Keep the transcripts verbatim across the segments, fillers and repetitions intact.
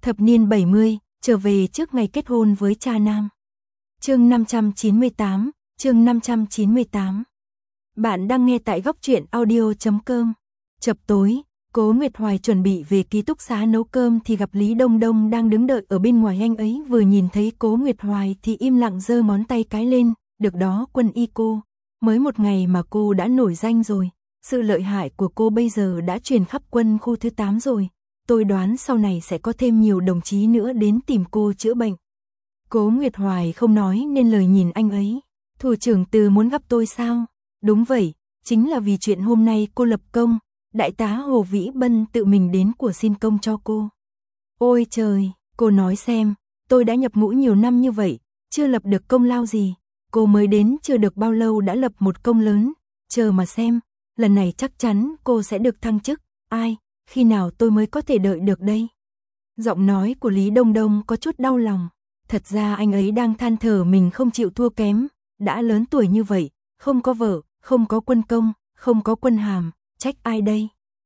Thập niên bảy mươi, trở về trước ngày kết hôn với cha nam. Chương năm trăm chín mươi tám, chương năm trăm chín mươi tám. Bạn đang nghe tại góc truyện audio chấm com. Chập tối, Cố Nguyệt Hoài chuẩn bị về ký túc xá nấu cơm thì gặp Lý Đông Đông đang đứng đợi ở bên ngoài. Anh ấy vừa nhìn thấy Cố Nguyệt Hoài thì im lặng giơ ngón tay cái lên, được đó Quân Y cô, mới một ngày mà cô đã nổi danh rồi, sự lợi hại của cô bây giờ đã truyền khắp quân khu thứ tám rồi, tôi đoán sau này sẽ có thêm nhiều đồng chí nữa đến tìm cô chữa bệnh. Cố Nguyệt Hoài không nói nên lời nhìn anh ấy, thủ trưởng Từ muốn gặp tôi sao? Đúng vậy, chính là vì chuyện hôm nay cô lập công, đại tá Hồ Vĩ Bân tự mình đến của xin công cho cô. Ôi trời, cô nói xem, tôi đã nhập ngũ nhiều năm như vậy, chưa lập được công lao gì, cô mới đến chưa được bao lâu đã lập một công lớn, chờ mà xem, lần này chắc chắn cô sẽ được thăng chức, ai, khi nào tôi mới có thể đợi được đây? Giọng nói của Lý Đông Đông có chút đau lòng, thật ra anh ấy đang than thở mình không chịu thua kém, đã lớn tuổi như vậy, không có vợ, không có quân công, không có quân hàm, trách ai đây?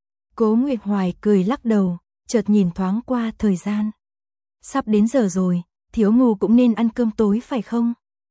Cố Nguyệt Hoài cười lắc đầu, chợt nhìn thoáng qua thời gian. Sắp đến giờ rồi, Thiếu Ngu cũng nên ăn cơm tối phải không?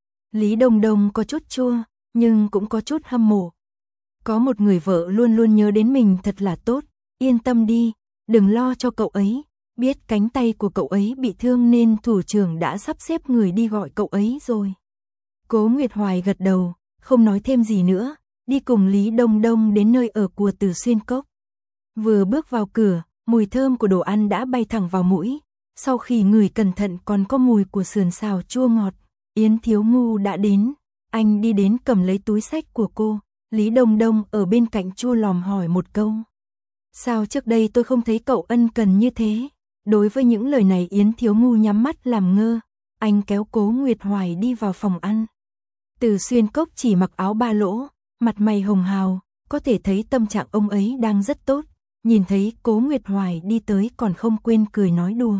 Lý Đông Đông có chút chua, nhưng cũng có chút hâm mộ. Có một người vợ luôn luôn nhớ đến mình thật là tốt, yên tâm đi, đừng lo cho cậu ấy. Biết cánh tay của cậu ấy bị thương nên thủ trưởng đã sắp xếp người đi gọi cậu ấy rồi. Cố Nguyệt Hoài gật đầu, không nói thêm gì nữa, đi cùng Lý Đông Đông đến nơi ở của Từ Xuyên Cốc. Vừa bước vào cửa, mùi thơm của đồ ăn đã bay thẳng vào mũi, sau khi ngửi cẩn thận còn có mùi của sườn xào chua ngọt. Yến Thiếu Ngu đã đến, anh đi đến cầm lấy túi xách của cô, Lý Đông Đông ở bên cạnh chua lòm hỏi một câu. Sao trước đây tôi không thấy cậu ân cần như thế? Đối với những lời này Yến Thiếu Ngu nhắm mắt làm ngơ, anh kéo Cố Nguyệt Hoài đi vào phòng ăn. Từ Xuyên Cốc chỉ mặc áo ba lỗ, mặt mày hồng hào, có thể thấy tâm trạng ông ấy đang rất tốt, nhìn thấy Cố Nguyệt Hoài đi tới còn không quên cười nói đùa.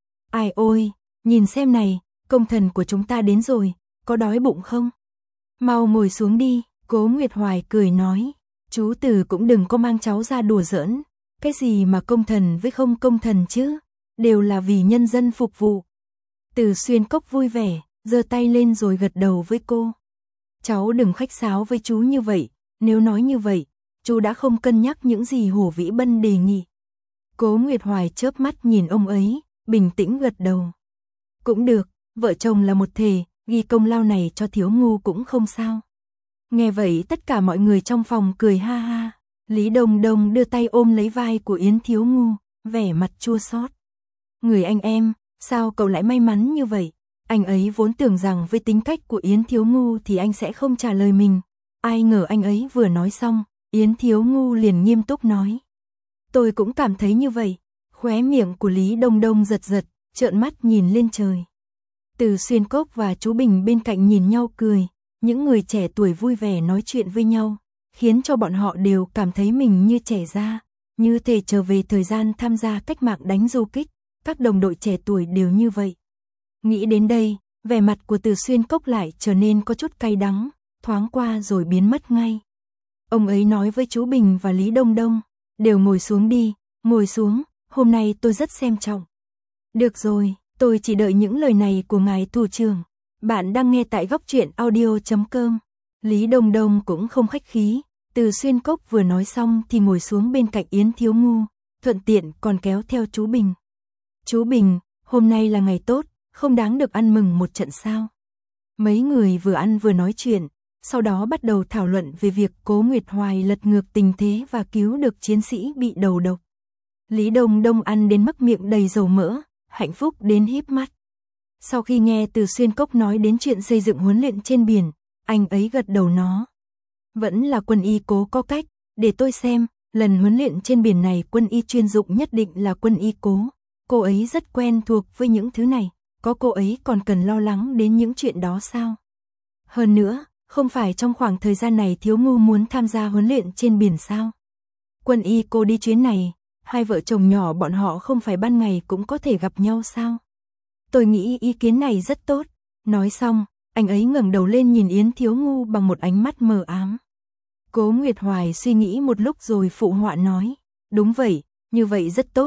Ai ôi, nhìn xem này, công thần của chúng ta đến rồi, có đói bụng không? Mau ngồi xuống đi, Cố Nguyệt Hoài cười nói, chú Từ cũng đừng có mang cháu ra đùa giỡn, cái gì mà công thần với không công thần chứ, đều là vì nhân dân phục vụ. Từ Xuyên Cốc vui vẻ, giơ tay lên rồi gật đầu với cô. Cháu đừng khách sáo với chú như vậy, nếu nói như vậy, chú đã không cân nhắc những gì Hồ Vĩ Bân đề nghị. Cố Nguyệt Hoài chớp mắt nhìn ông ấy, bình tĩnh gật đầu. Cũng được, vợ chồng là một thể, ghi công lao này cho Thiếu Ngu cũng không sao. Nghe vậy tất cả mọi người trong phòng cười ha ha. Lý Đông Đông đưa tay ôm lấy vai của Yến Thiếu Ngu, vẻ mặt chua xót. Người anh em, sao cậu lại may mắn như vậy? Anh ấy vốn tưởng rằng với tính cách của Yến Thiếu Ngu thì anh sẽ không trả lời mình. Ai ngờ anh ấy vừa nói xong, Yến Thiếu Ngu liền nghiêm túc nói. Tôi cũng cảm thấy như vậy. Khóe miệng của Lý Đông Đông giật giật, trợn mắt nhìn lên trời. Từ Xuyên Cốc và chú Bình bên cạnh nhìn nhau cười, những người trẻ tuổi vui vẻ nói chuyện với nhau, khiến cho bọn họ đều cảm thấy mình như trẻ ra, như thể trở về thời gian tham gia cách mạng đánh du kích, các đồng đội trẻ tuổi đều như vậy. Nghĩ đến đây, vẻ mặt của Từ Xuyên Cốc lại trở nên có chút cay đắng, thoáng qua rồi biến mất ngay. Ông ấy nói với chú Bình và Lý Đông Đông, đều ngồi xuống đi, ngồi xuống, hôm nay tôi rất xem trọng. Được rồi, tôi chỉ đợi những lời này của ngài thủ trưởng. Bạn đang nghe tại góc truyện audio chấm com. Lý Đông Đông cũng không khách khí, Từ Xuyên Cốc vừa nói xong thì ngồi xuống bên cạnh Yến Thiếu Ngu, thuận tiện còn kéo theo chú Bình. Chú Bình, hôm nay là ngày tốt, không đáng được ăn mừng một trận sao? Mấy người vừa ăn vừa nói chuyện, sau đó bắt đầu thảo luận về việc Cố Nguyệt Hoài lật ngược tình thế và cứu được chiến sĩ bị đầu độc. Lý Đông Đông ăn đến mức miệng đầy dầu mỡ, hạnh phúc đến híp mắt. Sau khi nghe Từ Xuyên Cốc nói đến chuyện xây dựng huấn luyện trên biển, anh ấy gật đầu nó. Vẫn là Quân Y Cố có cách, để tôi xem, lần huấn luyện trên biển này Quân Y chuyên dụng nhất định là Quân Y Cố. Cô ấy rất quen thuộc với những thứ này, có cô ấy còn cần lo lắng đến những chuyện đó sao? Hơn nữa, không phải trong khoảng thời gian này Thiếu Ngu muốn tham gia huấn luyện trên biển sao? Quân Y Cố đi chuyến này, hai vợ chồng nhỏ bọn họ không phải ban ngày cũng có thể gặp nhau sao? Tôi nghĩ ý kiến này rất tốt. Nói xong, anh ấy ngẩng đầu lên nhìn Yến Thiếu Ngu bằng một ánh mắt mờ ám. Cố Nguyệt Hoài suy nghĩ một lúc rồi phụ họa nói. Đúng vậy, như vậy rất tốt.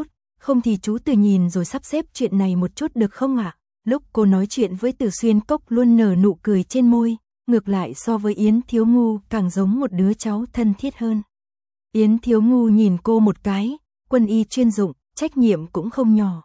không thì chú Từ nhìn rồi sắp xếp chuyện này một chút được không ạ? Lúc cô nói chuyện với Từ Xuyên Cốc luôn nở nụ cười trên môi, ngược lại so với Yến Thiếu Ngu càng giống một đứa cháu thân thiết hơn. Yến Thiếu Ngu nhìn cô một cái, quân y chuyên dụng, trách nhiệm cũng không nhỏ.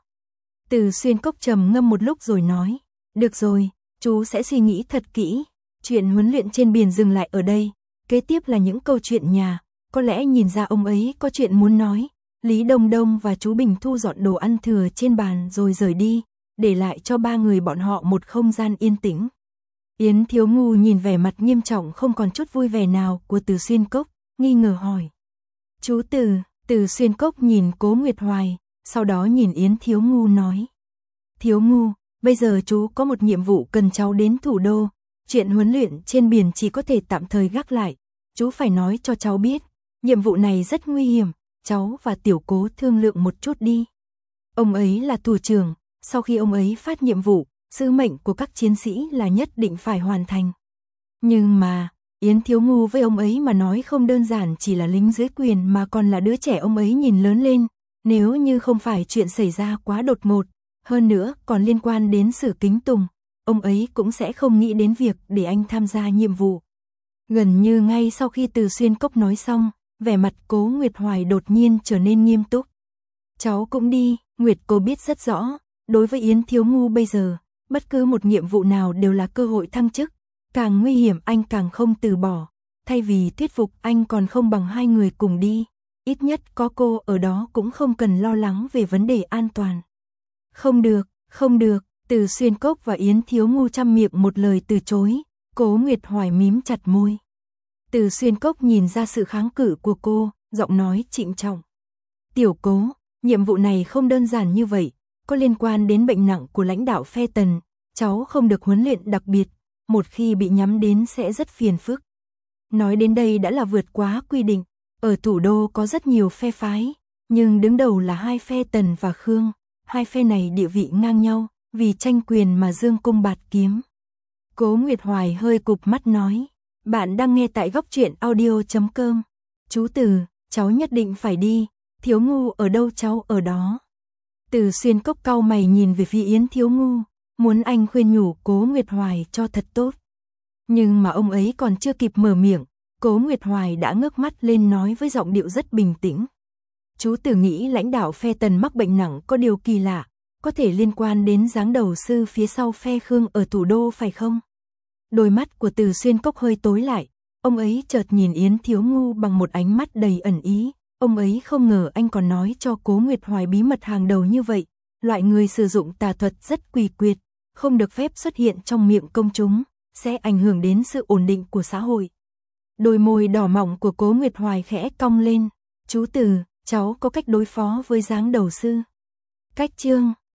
Từ Xuyên Cốc trầm ngâm một lúc rồi nói, được rồi, chú sẽ suy nghĩ thật kỹ, chuyện huấn luyện trên biển dừng lại ở đây, kế tiếp là những câu chuyện nhà, có lẽ nhìn ra ông ấy có chuyện muốn nói. Lý Đông Đông và chú Bình thu dọn đồ ăn thừa trên bàn rồi rời đi, để lại cho ba người bọn họ một không gian yên tĩnh. Yến Thiếu Ngu nhìn vẻ mặt nghiêm trọng không còn chút vui vẻ nào của Từ Xuyên Cốc, nghi ngờ hỏi. Chú Từ, Từ Xuyên Cốc nhìn Cố Nguyệt Hoài, sau đó nhìn Yến Thiếu Ngu nói. Thiếu Ngu, bây giờ chú có một nhiệm vụ cần cháu đến thủ đô, chuyện huấn luyện trên biển chỉ có thể tạm thời gác lại, chú phải nói cho cháu biết, nhiệm vụ này rất nguy hiểm, cháu và Tiểu Cố thương lượng một chút đi. Ông ấy là thủ trưởng, sau khi ông ấy phát nhiệm vụ, sứ mệnh của các chiến sĩ là nhất định phải hoàn thành. Nhưng mà, Yến Thiếu Ngu với ông ấy mà nói không đơn giản chỉ là lính dưới quyền mà còn là đứa trẻ ông ấy nhìn lớn lên, nếu như không phải chuyện xảy ra quá đột ngột, hơn nữa còn liên quan đến Sử Kính Tùng, ông ấy cũng sẽ không nghĩ đến việc để anh tham gia nhiệm vụ. Gần như ngay sau khi Từ Xuyên Cốc nói xong, vẻ mặt Cố Nguyệt Hoài đột nhiên trở nên nghiêm túc. Cháu cũng đi, Nguyệt cô biết rất rõ, đối với Yến Thiếu Ngu bây giờ, bất cứ một nhiệm vụ nào đều là cơ hội thăng chức, càng nguy hiểm anh càng không từ bỏ, thay vì thuyết phục anh còn không bằng hai người cùng đi, ít nhất có cô ở đó cũng không cần lo lắng về vấn đề an toàn. Không được, không được, Từ Xuyên Cốc và Yến Thiếu Ngu trăm miệng một lời từ chối, Cố Nguyệt Hoài mím chặt môi. Từ Xuyên Cốc nhìn ra sự kháng cự của cô, giọng nói trịnh trọng. Tiểu Cố, nhiệm vụ này không đơn giản như vậy, có liên quan đến bệnh nặng của lãnh đạo phe Tần, cháu không được huấn luyện đặc biệt, một khi bị nhắm đến sẽ rất phiền phức. Nói đến đây đã là vượt quá quy định, ở thủ đô có rất nhiều phe phái, nhưng đứng đầu là hai phe Tần và Khương, hai phe này địa vị ngang nhau, vì tranh quyền mà dương cung bạt kiếm. Cố Nguyệt Hoài hơi cụp mắt nói, bạn đang nghe tại góc truyện audio chấm com. Chú Từ, cháu nhất định phải đi, Thiếu Ngu ở đâu cháu ở đó. Từ Xuyên Cốc cau mày nhìn về phía Yến Thiếu Ngu, muốn anh khuyên nhủ Cố Nguyệt Hoài cho thật tốt. Nhưng mà ông ấy còn chưa kịp mở miệng, Cố Nguyệt Hoài đã ngước mắt lên nói với giọng điệu rất bình tĩnh. Chú Từ nghĩ lãnh đạo phe Tần mắc bệnh nặng có điều kỳ lạ, có thể liên quan đến giáng đầu sư phía sau phe Khương ở thủ đô phải không? Đôi mắt của Từ Xuyên Cốc hơi tối lại, ông ấy chợt nhìn Yến Thiếu Ngu bằng một ánh mắt đầy ẩn ý, ông ấy không ngờ anh còn nói cho Cố Nguyệt Hoài bí mật hàng đầu như vậy, loại người sử dụng tà thuật rất quỷ quyệt, không được phép xuất hiện trong miệng công chúng, sẽ ảnh hưởng đến sự ổn định của xã hội. Đôi môi đỏ mọng của Cố Nguyệt Hoài khẽ cong lên, chú Từ, cháu có cách đối phó với giáng đầu sư. Cách chương